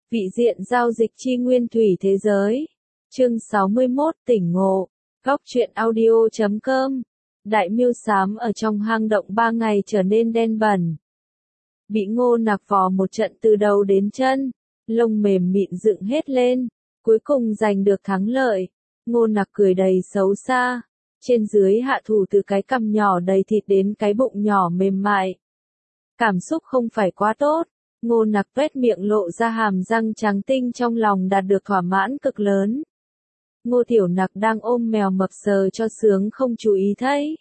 Vị diện giao dịch chi nguyên thủy thế giới. Chương 61 tỉnh ngộ. Góc truyện audio.com. Đại miêu xám ở trong hang động 3 ngày trở nên đen bẩn. Bị Ngô Nặc vò một trận từ đầu đến chân, lông mềm mịn dựng hết lên, cuối cùng giành được thắng lợi. Ngô Nặc cười đầy xấu xa, trên dưới hạ thủ từ cái cằm nhỏ đầy thịt đến cái bụng nhỏ mềm mại. Cảm xúc không phải quá tốt. Ngô Nặc tuét miệng lộ ra hàm răng trắng tinh, trong lòng đạt được thỏa mãn cực lớn. Ngô Tiểu Nặc đang ôm mèo mập sờ cho sướng không chú ý thấy.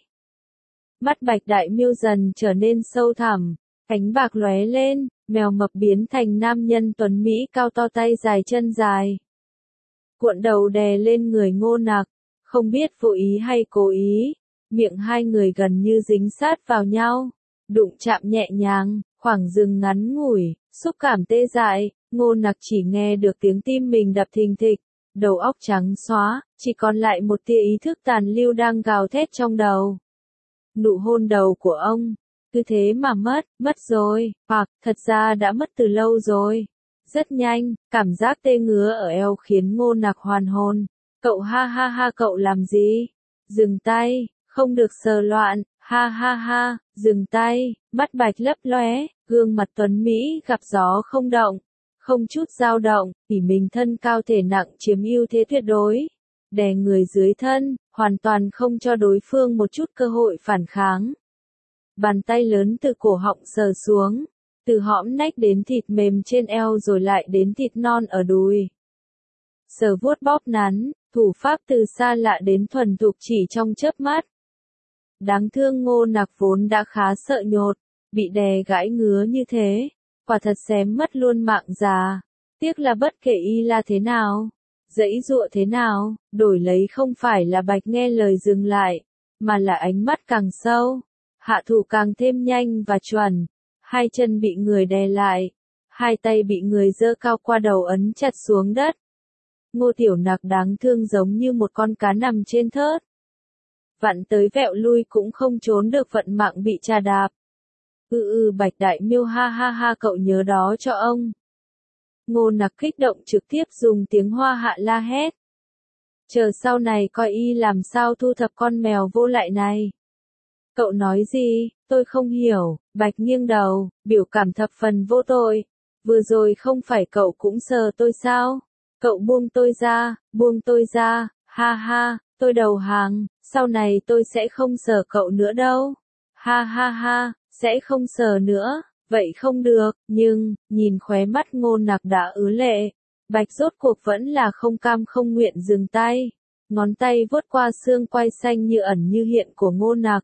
Mắt bạch đại miêu dần trở nên sâu thẳm, cánh bạc lóe lên, mèo mập biến thành nam nhân tuấn Mỹ cao to, tay dài chân dài. Cuộn đầu đè lên người Ngô Nặc, không biết vô ý hay cố ý, miệng hai người gần như dính sát vào nhau, đụng chạm nhẹ nhàng. Khoảng dừng ngắn ngủi, xúc cảm tê dại, Ngô Nặc chỉ nghe được tiếng tim mình đập thình thịch, đầu óc trắng xóa, chỉ còn lại một tia ý thức tàn lưu đang gào thét trong đầu. Nụ hôn đầu của ông, cứ thế mà mất rồi, hoặc thật ra đã mất từ lâu rồi. Rất nhanh, cảm giác tê ngứa ở eo khiến Ngô Nặc hoàn hồn. Cậu ha ha ha, cậu làm gì? Dừng tay, không được sờ loạn. Ha ha ha, dừng tay, mắt bạch lấp lóe, gương mặt tuấn Mỹ gặp gió không động, không chút dao động, vì mình thân cao thể nặng chiếm ưu thế tuyệt đối, đè người dưới thân, hoàn toàn không cho đối phương một chút cơ hội phản kháng. Bàn tay lớn từ cổ họng sờ xuống, từ hõm nách đến thịt mềm trên eo rồi lại đến thịt non ở đùi. Sờ vuốt bóp nắn, thủ pháp từ xa lạ đến thuần thục chỉ trong chớp mắt. Đáng thương Ngô Nặc vốn đã khá sợ nhột, bị đè gãi ngứa như thế, quả thật xém mất luôn mạng già. Tiếc là bất kể y là thế nào, giãy giụa thế nào, đổi lấy không phải là bạch nghe lời dừng lại, mà là ánh mắt càng sâu, hạ thủ càng thêm nhanh và chuẩn. Hai chân bị người đè lại, hai tay bị người giơ cao qua đầu ấn chặt xuống đất. Ngô Tiểu Nặc đáng thương giống như một con cá nằm trên thớt. Vặn tới vẹo lui cũng không trốn được vận mạng bị trà đạp. Bạch đại miêu ha ha ha, cậu nhớ đó cho ông. Ngô Nặc kích động trực tiếp dùng tiếng Hoa Hạ la hét. Chờ sau này coi y làm sao thu thập con mèo vô lại này. Cậu nói gì, tôi không hiểu. Bạch nghiêng đầu, biểu cảm thập phần vô tội. Vừa rồi không phải cậu cũng sờ tôi sao? Cậu buông tôi ra, ha ha, tôi đầu hàng. Sau này tôi sẽ không sờ cậu nữa đâu. Ha ha ha, sẽ không sờ nữa. Vậy không được, nhưng, nhìn khóe mắt Ngô Nặc đã ứa lệ. Bạch rốt cuộc vẫn là không cam không nguyện dừng tay. Ngón tay vuốt qua xương quai xanh như ẩn như hiện của Ngô Nặc.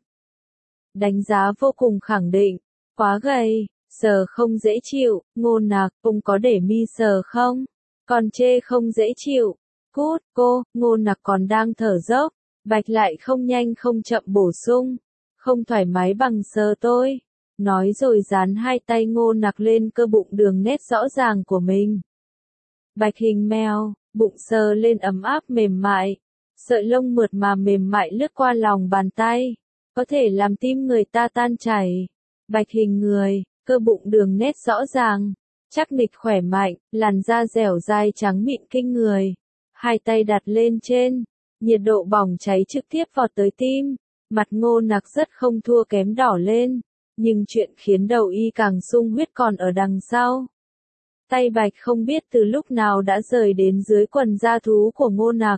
Đánh giá vô cùng khẳng định. Quá gầy, sờ không dễ chịu. Ngô Nặc, ông có để mi sờ không? Còn chê không dễ chịu. Cút, cô, Ngô Nặc còn đang thở dốc. Bạch lại không nhanh không chậm bổ sung. Không thoải mái bằng sờ tôi. Nói rồi dán hai tay Ngô Nặc lên cơ bụng đường nét rõ ràng của mình. Bạch hình mèo, bụng sờ lên ấm áp mềm mại. Sợi lông mượt mà mềm mại lướt qua lòng bàn tay. Có thể làm tim người ta tan chảy. Bạch hình người, cơ bụng đường nét rõ ràng. Chắc nịch khỏe mạnh, làn da dẻo dai trắng mịn kinh người. Hai tay đặt lên trên. Nhiệt độ bỏng cháy trực tiếp vọt tới tim, mặt Ngô Nặc rất không thua kém đỏ lên, nhưng chuyện khiến đầu y càng sung huyết còn ở đằng sau. Tay Bạch không biết từ lúc nào đã rời đến dưới quần da thú của Ngô Nặc.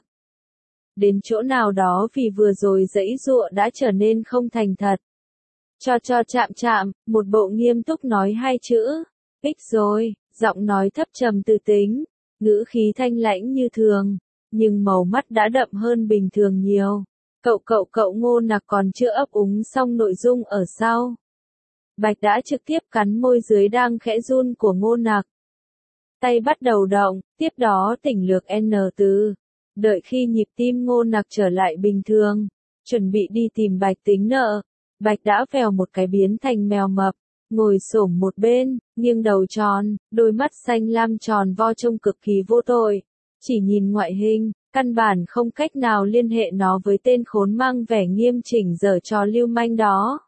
Đến chỗ nào đó vì vừa rồi giãy giụa đã trở nên không thành thật. Cho chạm, một bộ nghiêm túc nói hai chữ, ích rồi, giọng nói thấp trầm từ tính, ngữ khí thanh lãnh như thường. Nhưng màu mắt đã đậm hơn bình thường nhiều. Cậu Ngô Nặc còn chưa ấp úng xong nội dung ở sau. Bạch đã trực tiếp cắn môi dưới đang khẽ run của Ngô Nặc. Tay bắt đầu động, tiếp đó tỉnh lược N từ. Đợi khi nhịp tim Ngô Nặc trở lại bình thường, chuẩn bị đi tìm Bạch tính nợ. Bạch đã vèo một cái biến thành mèo mập, ngồi xổm một bên, nghiêng đầu tròn, đôi mắt xanh lam tròn vo trông cực kỳ vô tội. Chỉ nhìn ngoại hình, căn bản không cách nào liên hệ nó với tên khốn mang vẻ nghiêm chỉnh giở trò lưu manh đó.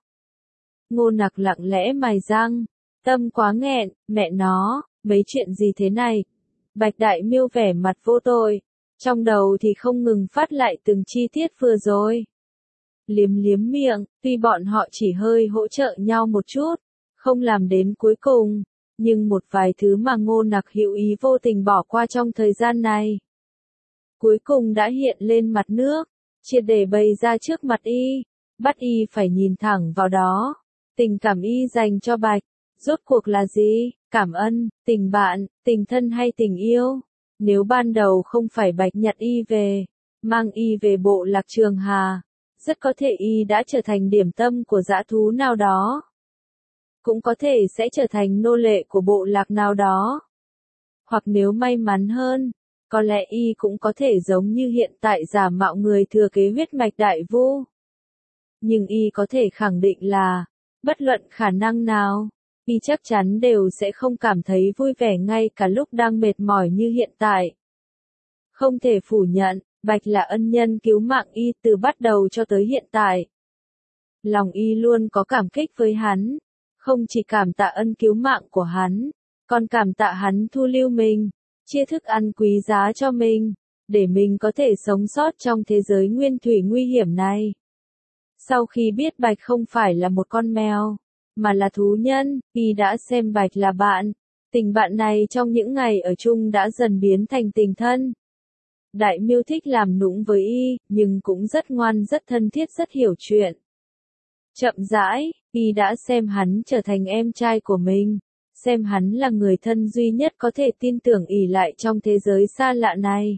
Ngô Nặc lặng lẽ mài răng, tâm quá nghẹn, mẹ nó, mấy chuyện gì thế này? Bạch Đại Miêu vẻ mặt vô tội, trong đầu thì không ngừng phát lại từng chi tiết vừa rồi. Liếm liếm miệng, tuy bọn họ chỉ hơi hỗ trợ nhau một chút, không làm đến cuối cùng, nhưng một vài thứ mà Ngô Nặc hữu ý vô tình bỏ qua trong thời gian này, cuối cùng đã hiện lên mặt nước, triệt để bày ra trước mặt y, bắt y phải nhìn thẳng vào đó. Tình cảm y dành cho Bạch, rốt cuộc là gì? Cảm ơn, tình bạn, tình thân hay tình yêu? Nếu ban đầu không phải Bạch nhặt y về, mang y về bộ lạc Trường Hà, rất có thể y đã trở thành điểm tâm của dã thú nào đó. Cũng có thể sẽ trở thành nô lệ của bộ lạc nào đó. Hoặc nếu may mắn hơn, có lẽ y cũng có thể giống như hiện tại giả mạo người thừa kế huyết mạch Đại Vu. Nhưng y có thể khẳng định là, bất luận khả năng nào, y chắc chắn đều sẽ không cảm thấy vui vẻ ngay cả lúc đang mệt mỏi như hiện tại. Không thể phủ nhận, Bạch là ân nhân cứu mạng y từ bắt đầu cho tới hiện tại. Lòng y luôn có cảm kích với hắn, không chỉ cảm tạ ân cứu mạng của hắn, còn cảm tạ hắn thu lưu mình, chia thức ăn quý giá cho mình, để mình có thể sống sót trong thế giới nguyên thủy nguy hiểm này. Sau khi biết Bạch không phải là một con mèo, mà là thú nhân, y đã xem Bạch là bạn. Tình bạn này trong những ngày ở chung đã dần biến thành tình thân. Đại Miêu thích làm nũng với y, nhưng cũng rất ngoan rất thân thiết rất hiểu chuyện. Chậm rãi, y đã xem hắn trở thành em trai của mình, xem hắn là người thân duy nhất có thể tin tưởng ỷ lại trong thế giới xa lạ này.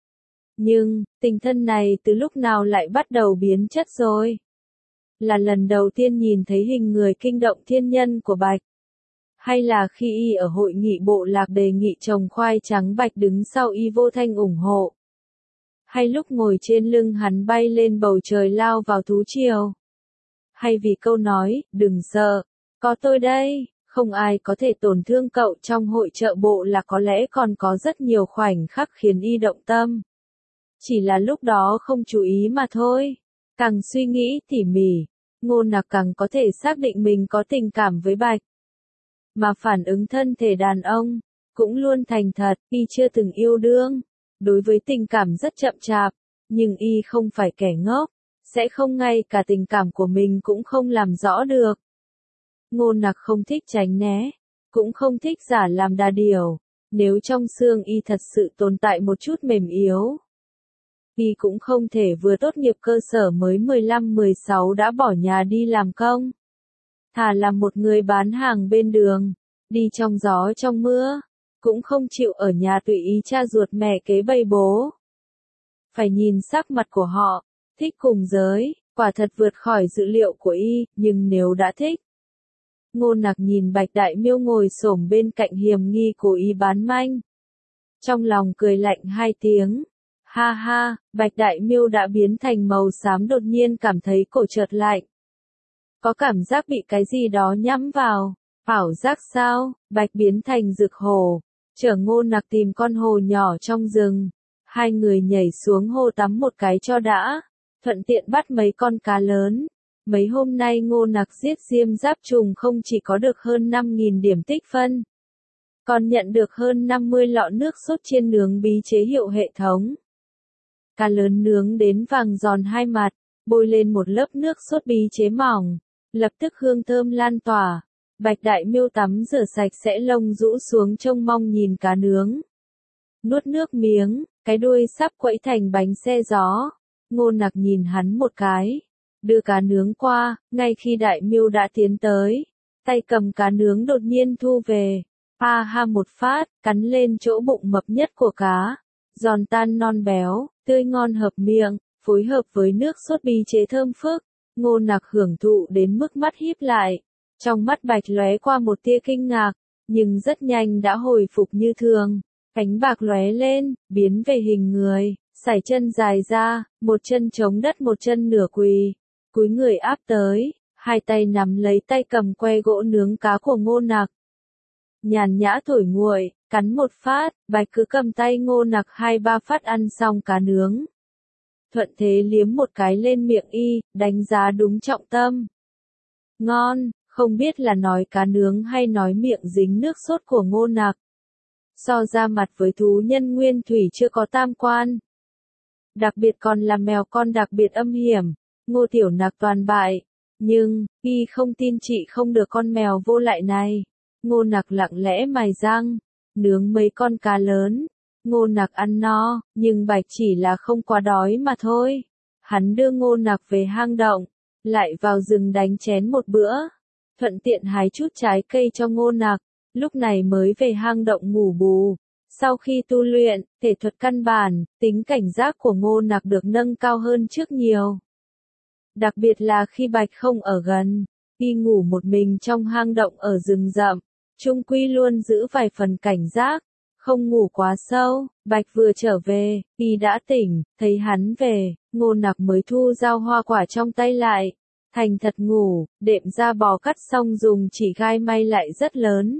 Nhưng, tình thân này từ lúc nào lại bắt đầu biến chất rồi? Là lần đầu tiên nhìn thấy hình người kinh động thiên nhân của Bạch? Hay là khi y ở hội nghị bộ lạc đề nghị trồng khoai trắng Bạch đứng sau y vô thanh ủng hộ? Hay lúc ngồi trên lưng hắn bay lên bầu trời lao vào thú triều? Hay vì câu nói, đừng sợ, có tôi đây, không ai có thể tổn thương cậu trong hội chợ bộ là có lẽ còn có rất nhiều khoảnh khắc khiến y động tâm. Chỉ là lúc đó không chú ý mà thôi. Càng suy nghĩ tỉ mỉ, Ngô Nặc càng có thể xác định mình có tình cảm với Bạch. Mà phản ứng thân thể đàn ông, cũng luôn thành thật, y chưa từng yêu đương. Đối với tình cảm rất chậm chạp, nhưng y không phải kẻ ngốc, sẽ không ngay cả tình cảm của mình cũng không làm rõ được. Ngô Nặc không thích tránh né, cũng không thích giả làm đà điểu, nếu trong xương y thật sự tồn tại một chút mềm yếu. Y cũng không thể vừa tốt nghiệp cơ sở mới 15-16 đã bỏ nhà đi làm công. Thà là một người bán hàng bên đường, đi trong gió trong mưa, cũng không chịu ở nhà tùy ý cha ruột mẹ kế bày bố. Phải nhìn sắc mặt của họ, thích cùng giới, quả thật vượt khỏi dự liệu của y, nhưng nếu đã thích. Ngô Nặc nhìn Bạch Đại Miêu ngồi xổm bên cạnh hiềm nghi cố ý bán manh. Trong lòng cười lạnh hai tiếng. Ha ha, Bạch Đại Miêu đã biến thành màu xám đột nhiên cảm thấy cổ chợt lạnh. Có cảm giác bị cái gì đó nhắm vào. Ảo giác sao? Bạch biến thành rực hồ, chở Ngô Nặc tìm con hồ nhỏ trong rừng. Hai người nhảy xuống hồ tắm một cái cho đã, thuận tiện bắt mấy con cá lớn. Mấy hôm nay Ngô Nặc giết diêm giáp trùng không chỉ có được hơn 5.000 điểm tích phân, còn nhận được hơn 50 lọ nước sốt chiên nướng bí chế hiệu hệ thống. Cá lớn nướng đến vàng giòn hai mặt, bôi lên một lớp nước sốt bí chế mỏng, lập tức hương thơm lan tỏa. Bạch Đại Miêu tắm rửa sạch sẽ lông rũ xuống trông mong nhìn cá nướng. Nuốt nước miếng, cái đuôi sắp quẫy thành bánh xe gió. Ngô Nặc nhìn hắn một cái, đưa cá nướng qua, ngay khi Đại Miêu đã tiến tới, tay cầm cá nướng đột nhiên thu về. Ha ha một phát, cắn lên chỗ bụng mập nhất của cá. Giòn tan non béo, tươi ngon hợp miệng, phối hợp với nước sốt bí chế thơm phức. Ngô Nặc hưởng thụ đến mức mắt híp lại. Trong mắt Bạch lóe qua một tia kinh ngạc, nhưng rất nhanh đã hồi phục như thường. Cánh bạc lóe lên, biến về hình người, sải chân dài ra, một chân chống đất một chân nửa quỳ, cúi người áp tới, hai tay nắm lấy tay cầm que gỗ nướng cá của Ngô Nặc. Nhàn nhã thổi nguội, cắn một phát, Bạch cứ cầm tay Ngô Nặc 2-3 phát ăn xong cá nướng. Thuận thế liếm một cái lên miệng y, đánh giá đúng trọng tâm. Ngon, không biết là nói cá nướng hay nói miệng dính nước sốt của Ngô Nặc. so ra mặt với thú nhân nguyên thủy chưa có tam quan. Đặc biệt còn là mèo con đặc biệt âm hiểm, Ngô Tiểu Nặc toàn bại. Nhưng, y không tin chị không được con mèo vô lại này. Ngô Nặc lặng lẽ mài răng, nướng mấy con cá lớn. Ngô Nặc ăn no, nhưng Bạch chỉ là không quá đói mà thôi. Hắn đưa Ngô Nặc về hang động, lại vào rừng đánh chén một bữa. Thuận tiện hái chút trái cây cho Ngô Nặc, lúc này mới về hang động ngủ bù. Sau khi tu luyện, thể thuật căn bản, tính cảnh giác của Ngô Nặc được nâng cao hơn trước nhiều. Đặc biệt là khi Bạch không ở gần, y ngủ một mình trong hang động ở rừng rậm, chung quy luôn giữ vài phần cảnh giác, không ngủ quá sâu. Bạch vừa trở về, y đã tỉnh, thấy hắn về, Ngô Nặc mới thu dao hoa quả trong tay lại, thành thật ngủ, đệm da bò cắt xong dùng chỉ gai may lại rất lớn.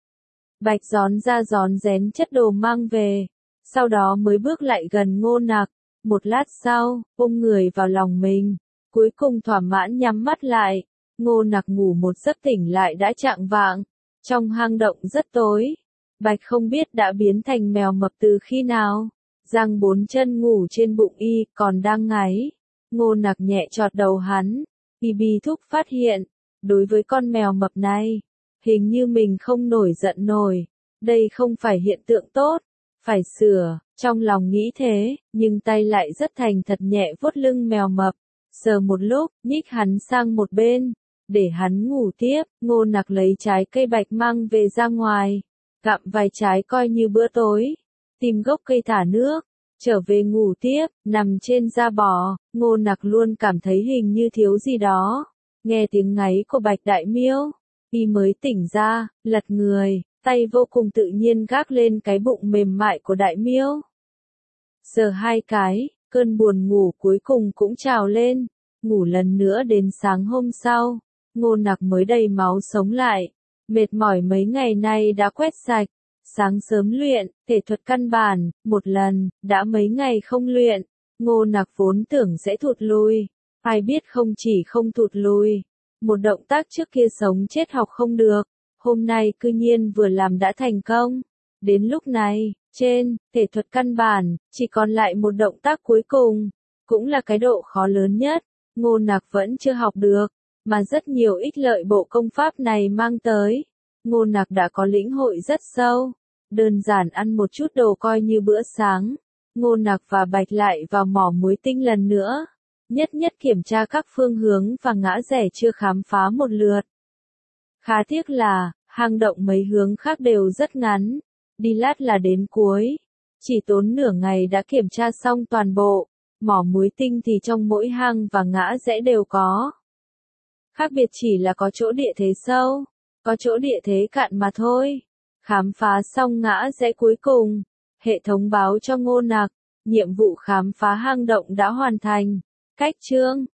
Bạch rón ra rón rén chất đồ mang về, sau đó mới bước lại gần Ngô Nặc, một lát sau, ôm người vào lòng mình, cuối cùng thỏa mãn nhắm mắt lại. Ngô Nặc ngủ một giấc tỉnh lại đã chạng vạng, trong hang động rất tối. Bạch không biết đã biến thành mèo mập từ khi nào, giang bốn chân ngủ trên bụng y, còn đang ngáy. Ngô Nặc nhẹ chọt đầu hắn, y bi thúc phát hiện, đối với con mèo mập này, hình như mình không nổi giận nổi, đây không phải hiện tượng tốt, phải sửa, trong lòng nghĩ thế, nhưng tay lại rất thành thật nhẹ vuốt lưng mèo mập, sờ một lúc, nhích hắn sang một bên, để hắn ngủ tiếp. Ngô Nặc lấy trái cây bạch mang về ra ngoài, gặm vài trái coi như bữa tối, tìm gốc cây thả nước, trở về ngủ tiếp. Nằm trên da bò, Ngô Nặc luôn cảm thấy hình như thiếu gì đó, nghe tiếng ngáy của Bạch Đại Miêu, y mới tỉnh ra, lật người, tay vô cùng tự nhiên gác lên cái bụng mềm mại của Đại Miêu. Sờ hai cái, cơn buồn ngủ cuối cùng cũng trào lên, ngủ lần nữa đến sáng hôm sau, Ngô Nặc mới đầy máu sống lại, mệt mỏi mấy ngày nay đã quét sạch, sáng sớm luyện, thể thuật căn bản, một lần, đã mấy ngày không luyện, Ngô Nặc vốn tưởng sẽ thụt lùi, ai biết không chỉ không thụt lùi, một động tác trước kia sống chết học không được, hôm nay cư nhiên vừa làm đã thành công. Đến lúc này, trên thể thuật căn bản, chỉ còn lại một động tác cuối cùng, cũng là cái độ khó lớn nhất, Ngô Nặc vẫn chưa học được, mà rất nhiều ích lợi bộ công pháp này mang tới. Ngô Nặc đã có lĩnh hội rất sâu, đơn giản ăn một chút đồ coi như bữa sáng. Ngô Nặc và Bạch lại vào mỏ muối tinh lần nữa, nhất nhất kiểm tra các phương hướng và ngã rẽ chưa khám phá một lượt. Khá tiếc là, hang động mấy hướng khác đều rất ngắn, đi lát là đến cuối, chỉ tốn nửa ngày đã kiểm tra xong toàn bộ. Mỏ muối tinh thì trong mỗi hang và ngã rẽ đều có. Khác biệt chỉ là có chỗ địa thế sâu, có chỗ địa thế cạn mà thôi. Khám phá xong ngã rẽ cuối cùng, hệ thống báo cho Ngô Nặc, nhiệm vụ khám phá hang động đã hoàn thành. Cách chương